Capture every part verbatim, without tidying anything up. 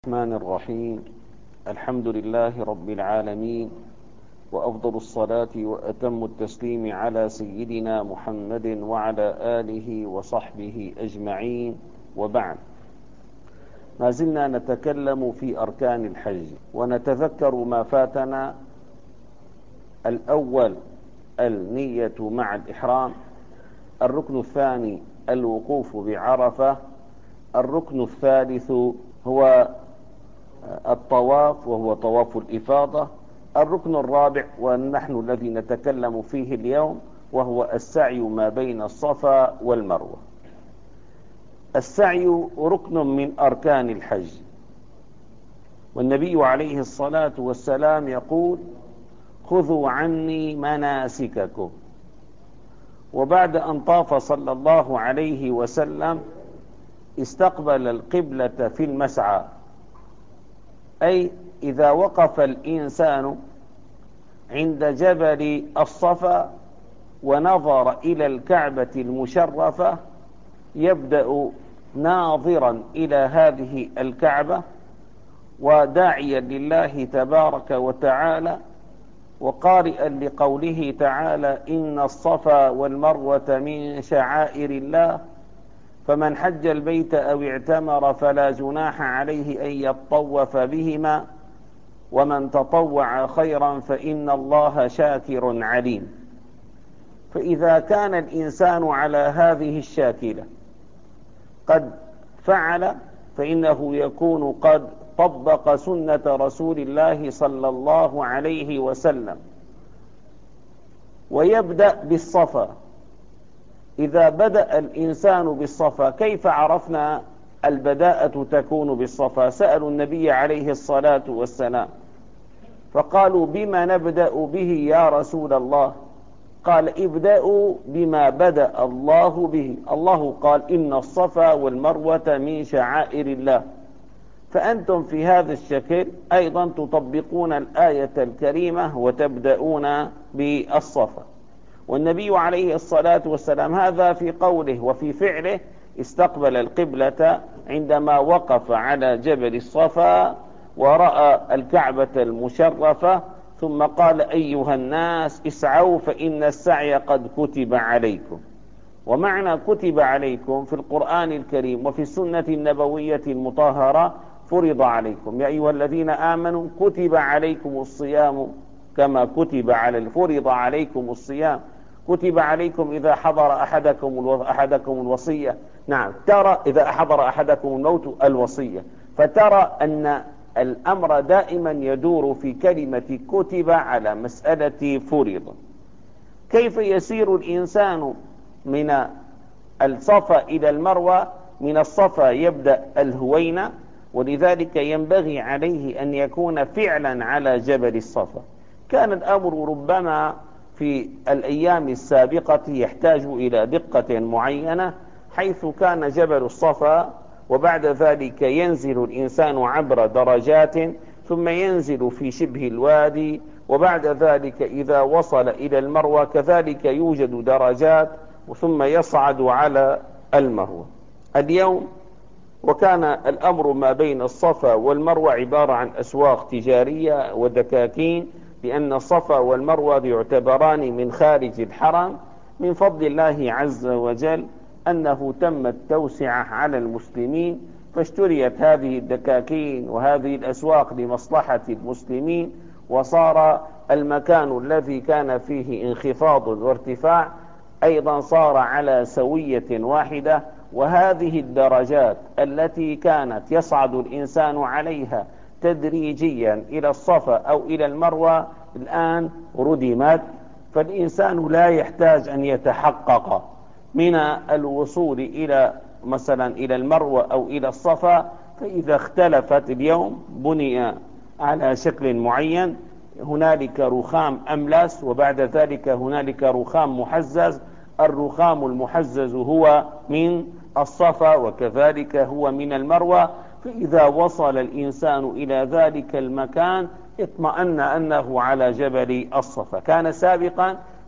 الرحمن الرحيم. الحمد لله رب العالمين، وأفضل الصلاة وأتم التسليم على سيدنا محمد وعلى آله وصحبه أجمعين، وبعد. ما زلنا نتكلم في أركان الحج ونتذكر ما فاتنا. الأول النية مع الإحرام، الركن الثاني الوقوف بعرفة، الركن الثالث هو الطواف وهو طواف الإفاضة، الركن الرابع ونحن الذي نتكلم فيه اليوم وهو السعي ما بين الصفا والمروة. السعي ركن من أركان الحج، والنبي عليه الصلاة والسلام يقول: خذوا عني مناسككم. وبعد أن طاف صلى الله عليه وسلم استقبل القبلة في المسعى، أي إذا وقف الإنسان عند جبل الصفا ونظر إلى الكعبة المشرفة يبدأ ناظرا إلى هذه الكعبة وداعيا لله تبارك وتعالى، وقارئا لقوله تعالى: إن الصفا والمروة من شعائر الله، فمن حج البيت أو اعتمر فلا جناح عليه أن يطوف بهما، ومن تطوع خيرا فإن الله شاكر عليم. فإذا كان الإنسان على هذه الشاكلة قد فعل، فإنه يكون قد طبق سنة رسول الله صلى الله عليه وسلم، ويبدأ بالصفا. إذا بدأ الإنسان بالصفا، كيف عرفنا البداءة تكون بالصفا؟ سألوا النبي عليه الصلاة والسلام فقالوا: بما نبدأ به يا رسول الله؟ قال: ابدأوا بما بدأ الله به. الله قال: إن الصفا والمروة من شعائر الله. فأنتم في هذا الشكل أيضا تطبقون الآية الكريمة وتبدأون بالصفا. والنبي عليه الصلاة والسلام هذا في قوله وفي فعله استقبل القبلة عندما وقف على جبل الصفا ورأى الكعبة المشرفة، ثم قال: أيها الناس اسعوا فإن السعي قد كتب عليكم. ومعنى كتب عليكم في القرآن الكريم وفي السنة النبوية المطهرة: فرض عليكم. يا أيها الذين آمنوا كتب عليكم الصيام كما كتب على الفرض عليكم الصيام، كتب عليكم إذا حضر أحدكم أحدكم الوصية. نعم، ترى إذا حضر أحدكم الموت الوصية. فترى أن الأمر دائما يدور في كلمة كتب على مسألة فرض. كيف يسير الإنسان من الصفا إلى المروة؟ من الصفا يبدأ الهوينة، ولذلك ينبغي عليه أن يكون فعلا على جبل الصفا. كان الأمر ربما في الأيام السابقة يحتاج إلى دقة معينة، حيث كان جبل الصفا وبعد ذلك ينزل الإنسان عبر درجات ثم ينزل في شبه الوادي، وبعد ذلك إذا وصل إلى المروة كذلك يوجد درجات ثم يصعد على المروة. اليوم وكان الأمر ما بين الصفا والمروة عبارة عن أسواق تجارية ودكاكين، لأن الصفا والمروة يعتبران من خارج الحرم. من فضل الله عز وجل أنه تم التوسعة على المسلمين، فاشتريت هذه الدكاكين وهذه الأسواق لمصلحة المسلمين، وصار المكان الذي كان فيه انخفاض وارتفاع أيضا صار على سوية واحدة. وهذه الدرجات التي كانت يصعد الإنسان عليها تدريجيا إلى الصفا أو إلى المروة الآن ردمت، فالإنسان لا يحتاج أن يتحقق من الوصول إلى مثلا إلى المروة أو إلى الصفا. فإذا اختلفت اليوم بني على شكل معين، هنالك رخام أملس وبعد ذلك هنالك رخام محزز. الرخام المحزز هو من الصفا وكذلك هو من المروة. فإذا وصل الإنسان إلى ذلك المكان اطمأن أنه على جبل الصفا. كان سابقا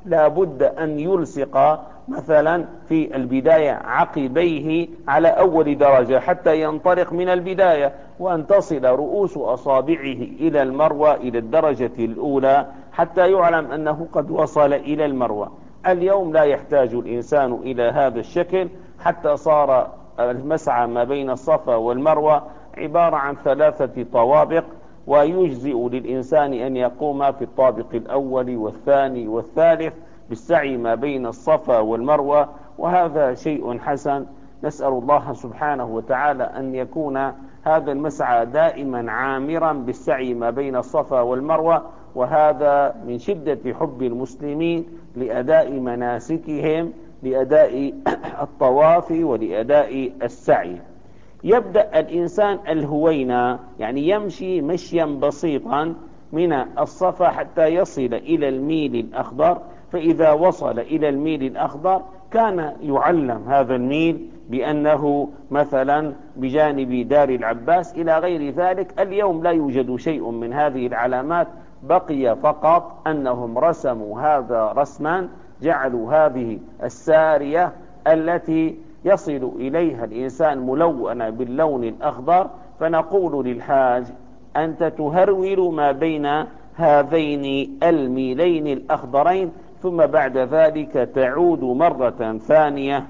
لا بد أن يلصق مثلا في البداية عقبيه على أول درجة حتى ينطلق من البداية، وأن تصل رؤوس أصابعه إلى المروة إلى الدرجة الأولى حتى يعلم أنه قد وصل إلى المروة. اليوم لا يحتاج الإنسان إلى هذا الشكل، حتى صار المسعى ما بين الصفا والمروة عبارة عن ثلاثة طوابق، ويجزئ للإنسان أن يقوم في الطابق الأول والثاني والثالث بالسعي ما بين الصفا والمروة، وهذا شيء حسن. نسأل الله سبحانه وتعالى أن يكون هذا المسعى دائما عامرا بالسعي ما بين الصفا والمروة، وهذا من شدة حب المسلمين لأداء مناسكهم، لأداء الطواف ولأداء السعي. يبدأ الإنسان الهوينة، يعني يمشي مشيا بسيطا من الصفا حتى يصل إلى الميل الأخضر، فإذا وصل إلى الميل الأخضر كان يعلم هذا الميل بأنه مثلا بجانب دار العباس إلى غير ذلك. اليوم لا يوجد شيء من هذه العلامات، بقي فقط أنهم رسموا هذا رسما، جعلوا هذه السارية التي يصل إليها الإنسان ملونة باللون الأخضر، فنقول للحاج أنت تهرول ما بين هذين الميلين الأخضرين، ثم بعد ذلك تعود مرة ثانية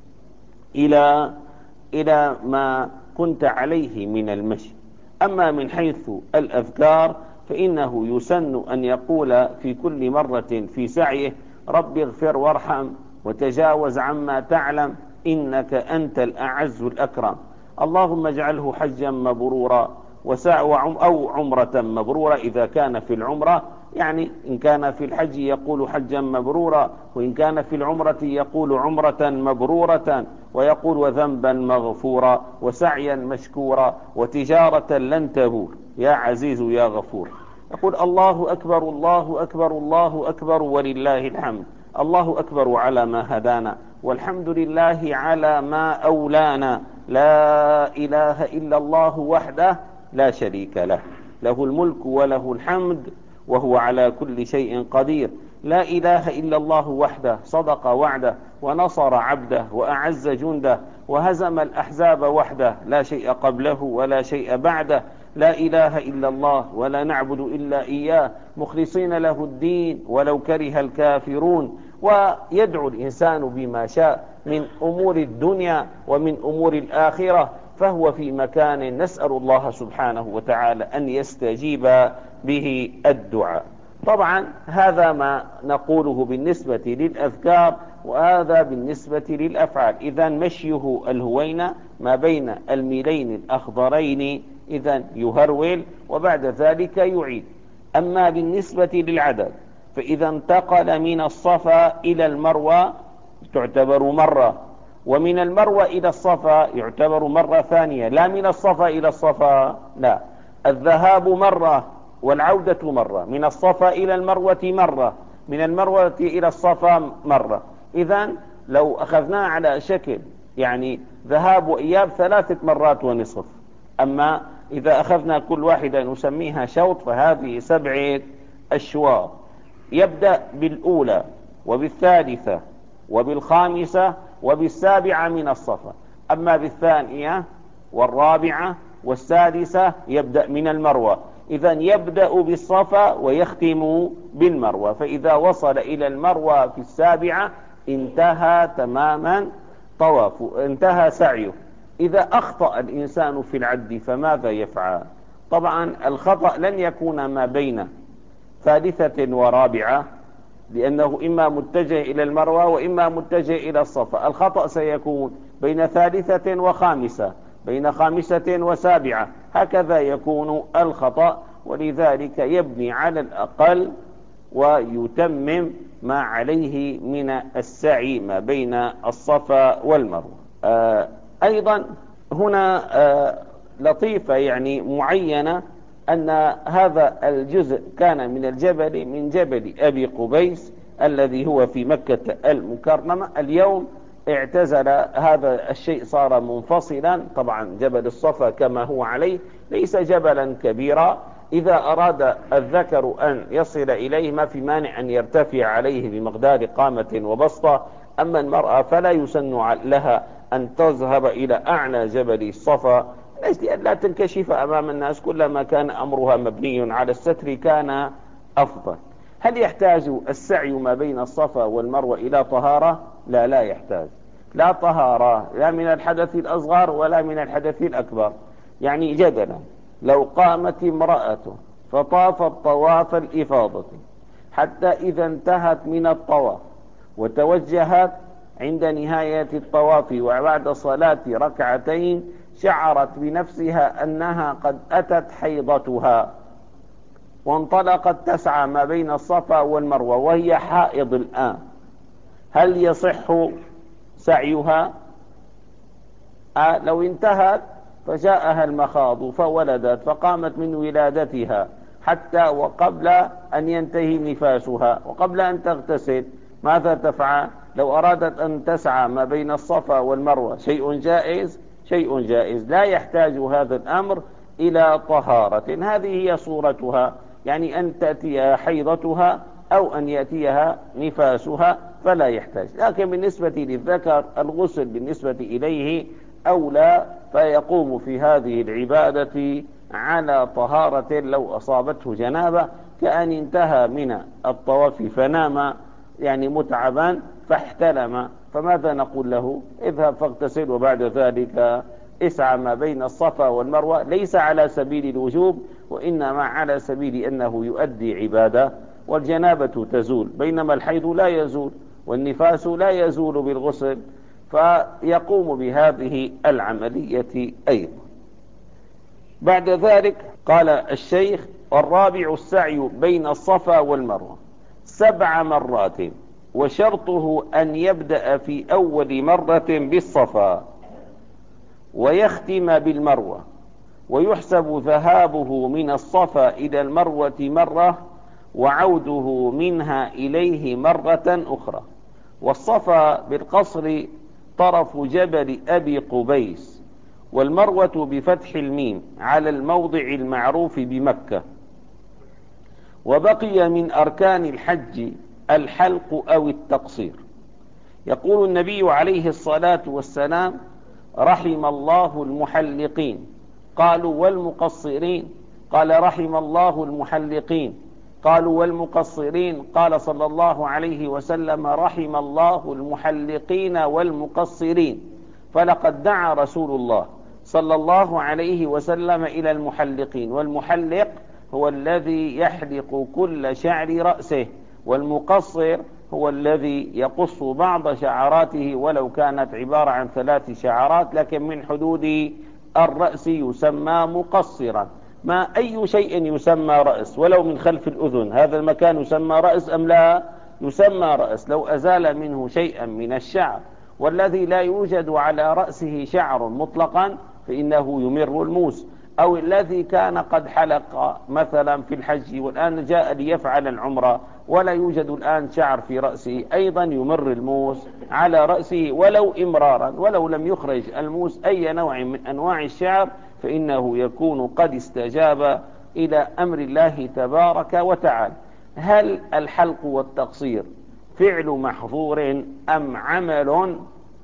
إلى إلى ما كنت عليه من المشي. أما من حيث الأذكار فإنه يسن أن يقول في كل مرة في سعيه رب اغفر وارحم وتجاوز عما تعلم إنك أنت الأعز الأكرم، اللهم اجعله حجا مبرورا أو عمرة مبرورة إذا كان في العمرة، يعني إن كان في الحج يقول حجا مبرورا، وإن كان في العمرة يقول عمرة مبرورة، ويقول وذنبا مغفورا وسعيا مشكورا وتجارة لن تبور يا عزيز يا غفور. يقول الله أكبر الله أكبر الله أكبر ولله الحمد، الله أكبر على ما هدانا، والحمد لله على ما أولانا، لا إله إلا الله وحده لا شريك له، له الملك وله الحمد وهو على كل شيء قدير، لا إله إلا الله وحده صدق وعده ونصر عبده وأعز جنده وهزم الأحزاب وحده، لا شيء قبله ولا شيء بعده، لا إله إلا الله ولا نعبد إلا إياه مخلصين له الدين ولو كره الكافرون. ويدعو الإنسان بما شاء من أمور الدنيا ومن أمور الآخرة، فهو في مكان نسأل الله سبحانه وتعالى أن يستجيب به الدعاء. طبعا هذا ما نقوله بالنسبة للأذكار، وهذا بالنسبة للأفعال. إذا مشيه الهوينة ما بين الميلين الأخضرين إذا يهرول، وبعد ذلك يعيد. أما بالنسبة للعدد فإذا انتقل من الصفا إلى المروة تعتبر مرة، ومن المروة إلى الصفا يعتبر مرة ثانية، لا من الصفا إلى الصفا، لا، الذهاب مرة والعودة مرة، من الصفا إلى المروة مرة، من المروة إلى الصفا مرة. إذن لو أخذناه على شكل يعني ذهاب وإياب ثلاثة مرات ونصف، أما إذا أخذنا كل واحدة نسميها شوط فهذه سبعة أشواط. يبدأ بالأولى وبالثالثة وبالخامسة وبالسابعة من الصفا، أما بالثانية والرابعة والسادسة يبدأ من المروة. إذن يبدأ بالصفا ويختم بالمروة، فإذا وصل إلى المروة في السابعة انتهى تماما طواف، انتهى سعيه. إذا أخطأ الإنسان في العد فماذا يفعل؟ طبعا الخطأ لن يكون ما بين ثالثة ورابعة، لأنه إما متجه إلى المروة وإما متجه إلى الصفا. الخطأ سيكون بين ثالثة وخامسة، بين خامسة وسابعة، هكذا يكون الخطأ. ولذلك يبني على الأقل ويتمم ما عليه من السعي ما بين الصفا والمروة. آه أيضا هنا آه لطيفة يعني معينة، أن هذا الجزء كان من الجبل من جبل أبي قبيس الذي هو في مكة المكرمة. اليوم اعتزل هذا الشيء، صار منفصلا. طبعا جبل الصفا كما هو عليه ليس جبلا كبيرا، إذا أراد الذكر أن يصل إليه ما في مانع أن يرتفع عليه بمقدار قامة وبسطة. أما المرأة فلا يسن لها أن تذهب إلى أعلى جبل الصفا لأجل أن لا تنكشف أمام الناس. كلما كان أمرها مبني على الستر كان أفضل. هل يحتاج السعي ما بين الصفا والمروة إلى طهارة؟ لا، لا يحتاج، لا طهارة، لا من الحدث الأصغر ولا من الحدث الأكبر. يعني جدلا لو قامت امرأة فطافت طواف الإفاضة حتى إذا انتهت من الطواف وتوجهت عند نهاية الطواف وبعد صلاة ركعتين شعرت بنفسها أنها قد أتت حيضتها وانطلقت تسعى ما بين الصفا والمروة وهي حائض الآن، هل يصح سعيها؟ آه لو انتهت فجاءها المخاض فولدت فقامت من ولادتها حتى وقبل أن ينتهي نفاسها وقبل أن تغتسل، ماذا تفعل؟ لو أرادت أن تسعى ما بين الصفا والمروة شيء جائز، شيء جائز، لا يحتاج هذا الأمر إلى طهارة. هذه هي صورتها، يعني أن تأتيها حيضتها أو أن يأتيها نفاسها فلا يحتاج. لكن بالنسبة للذكر الغسل بالنسبة إليه أولى، فيقوم في هذه العبادة على طهارة لو أصابته جنابة، كأن انتهى من الطواف فنام يعني متعبا فاحتلم، فماذا نقول له؟ اذهب فاغتسل وبعد ذلك اسعى ما بين الصفا والمروة، ليس على سبيل الوجوب وإنما على سبيل أنه يؤدي عبادة، والجنابة تزول بينما الحيض لا يزول والنفاس لا يزول بالغسل، فيقوم بهذه العملية أيضا. بعد ذلك قال الشيخ: والرابع السعي بين الصفا والمروة سبع مرات، وشرطه أن يبدأ في أول مرة بالصفا ويختم بالمروة، ويحسب ذهابه من الصفا إلى المروة مرة وعوده منها إليه مرة أخرى. والصفا بالقصر طرف جبل أبي قبيس، والمروة بفتح الميم على الموضع المعروف بمكة. وبقي من أركان الحج الحلق أو التقصير. يقول النبي عليه الصلاة والسلام: رحم الله المحلقين. قالوا: والمقصرين؟ قال: رحم الله المحلقين. قالوا: والمقصرين؟ قال صلى الله عليه وسلم: رحم الله المحلقين والمقصرين. فلقد دعا رسول الله صلى الله عليه وسلم إلى المحلقين، والمحلق هو الذي يحلق كل شعر رأسه، والمقصر هو الذي يقص بعض شعراته ولو كانت عبارة عن ثلاث شعرات لكن من حدود الرأس يسمى مقصرا. ما أي شيء يسمى رأس ولو من خلف الأذن، هذا المكان يسمى رأس أم لا؟ يسمى رأس لو أزال منه شيئا من الشعر. والذي لا يوجد على رأسه شعر مطلقا فإنه يمر الموس، أو الذي كان قد حلق مثلا في الحج والآن جاء ليفعل العمرة ولا يوجد الآن شعر في رأسه، أيضا يمر الموس على رأسه ولو إمرارا، ولو لم يخرج الموس أي نوع من أنواع الشعر فإنه يكون قد استجاب إلى أمر الله تبارك وتعالى. هل الحلق والتقصير فعل محظور أم عمل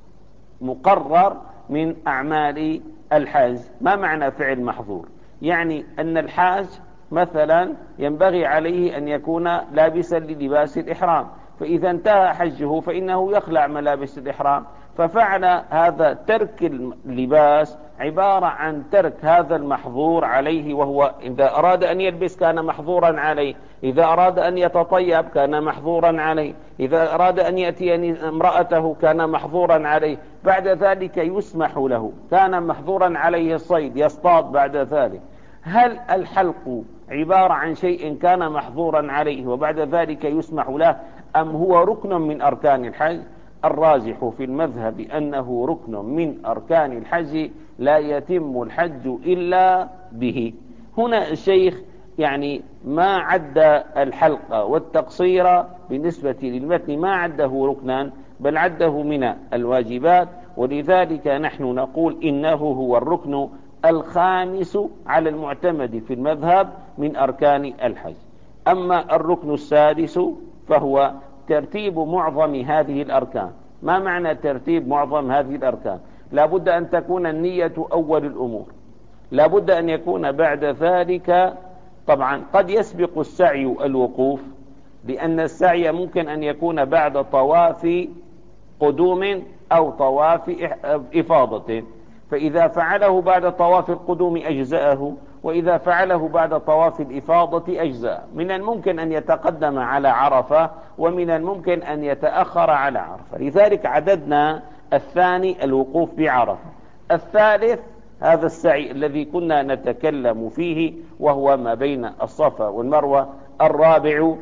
مقرر من أعمال الحاج؟ ما معنى فعل محظور؟ يعني أن الحاج مثلا ينبغي عليه أن يكون لابسا للباس الإحرام، فإذا انتهى حجه فإنه يخلع ملابس الإحرام، ففعل هذا ترك اللباس عبارة عن ترك هذا المحظور عليه، وهو إذا أراد أن يلبس كان محظورا عليه، إذا أراد أن يتطيب كان محظورا عليه، إذا أراد أن يأتي امرأته كان محظورا عليه، بعد ذلك يسمح له، كان محظورا عليه الصيد يصطاد بعد ذلك. هل الحلق عبارة عن شيء كان محظورا عليه وبعد ذلك يسمح له، أم هو ركن من أركان الحج؟ الراجح في المذهب أنه ركن من أركان الحج لا يتم الحج إلا به. هنا الشيخ يعني ما عد الحلق والتقصير بالنسبة للمتن ما عده ركنا بل عده من الواجبات، ولذلك نحن نقول إنه هو الركن الخامس على المعتمد في المذهب من أركان الحج. أما الركن السادس فهو ترتيب معظم هذه الأركان. ما معنى ترتيب معظم هذه الأركان؟ لا بد أن تكون النية أول الأمور، لا بد أن يكون بعد ذلك، طبعا قد يسبق السعي الوقوف، لأن السعي ممكن أن يكون بعد طواف قدوم أو طواف إفاضة، فإذا فعله بعد طواف القدوم أجزأه، وإذا فعله بعد طواف الإفاضة أجزاء. من الممكن أن يتقدم على عرفة، ومن الممكن أن يتأخر على عرفة، لذلك عددنا الثاني الوقوف بعرفة. الثالث هذا السعي الذي كنا نتكلم فيه وهو ما بين الصفا والمروة. الرابع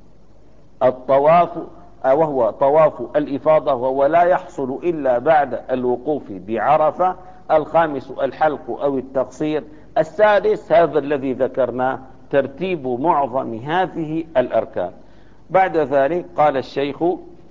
الطواف وهو طواف الإفاضة، وهو لا يحصل إلا بعد الوقوف بعرفة. الخامس الحلق أو التقصير. السادس هذا الذي ذكرناه ترتيب معظم هذه الأركان. بعد ذلك قال الشيخ: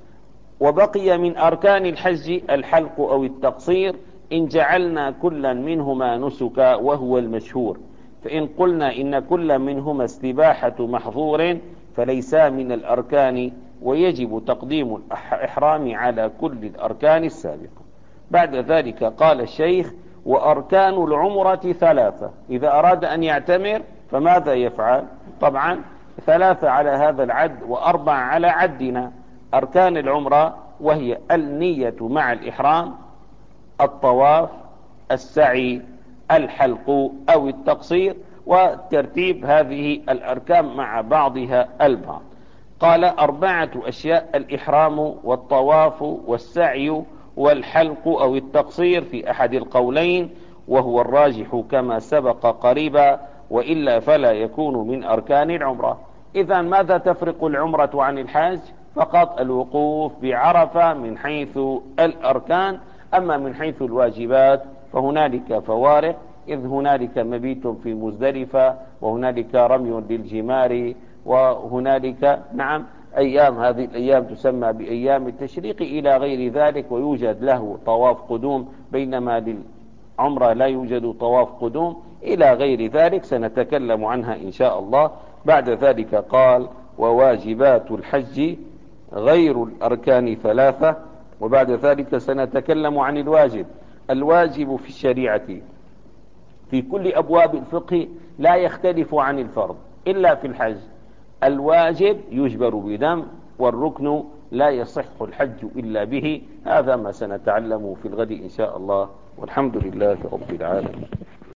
وبقي من أركان الحج الحلق أو التقصير إن جعلنا كلا منهما نسكا وهو المشهور، فإن قلنا إن كل منهما استباحة محظور فليسا من الأركان، ويجب تقديم الإحرام على كل الأركان السابقة. بعد ذلك قال الشيخ: وأركان العمرة ثلاثة. إذا أراد أن يعتمر فماذا يفعل؟ طبعا ثلاثة على هذا العد وأربع على عدنا. أركان العمرة وهي النية مع الإحرام، الطواف، السعي، الحلق أو التقصير، وترتيب هذه الأركان مع بعضها البعض. قال: أربعة أشياء: الإحرام والطواف والسعي والحلق أو التقصير في أحد القولين، وهو الراجح كما سبق قريبا، وإلا فلا يكون من أركان العمرة. إذا ماذا تفرق العمرة عن الحج؟ فقط الوقوف بعرفة من حيث الأركان. أما من حيث الواجبات فهنالك فوارق، إذ هنالك مبيت في مزدلفة، وهنالك رمي للجمار، وهنالك نعم أيام، هذه الأيام تسمى بأيام التشريق إلى غير ذلك، ويوجد له طواف قدوم، بينما للعمرة لا يوجد طواف قدوم إلى غير ذلك، سنتكلم عنها إن شاء الله. بعد ذلك قال: وواجبات الحج غير الأركان ثلاثة. وبعد ذلك سنتكلم عن الواجب. الواجب في الشريعة في كل أبواب الفقه لا يختلف عن الفرض إلا في الحج. الواجب يجبر بدم، والركن لا يصح الحج إلا به. هذا ما سنتعلم في الغد إن شاء الله، والحمد لله رب العالمين.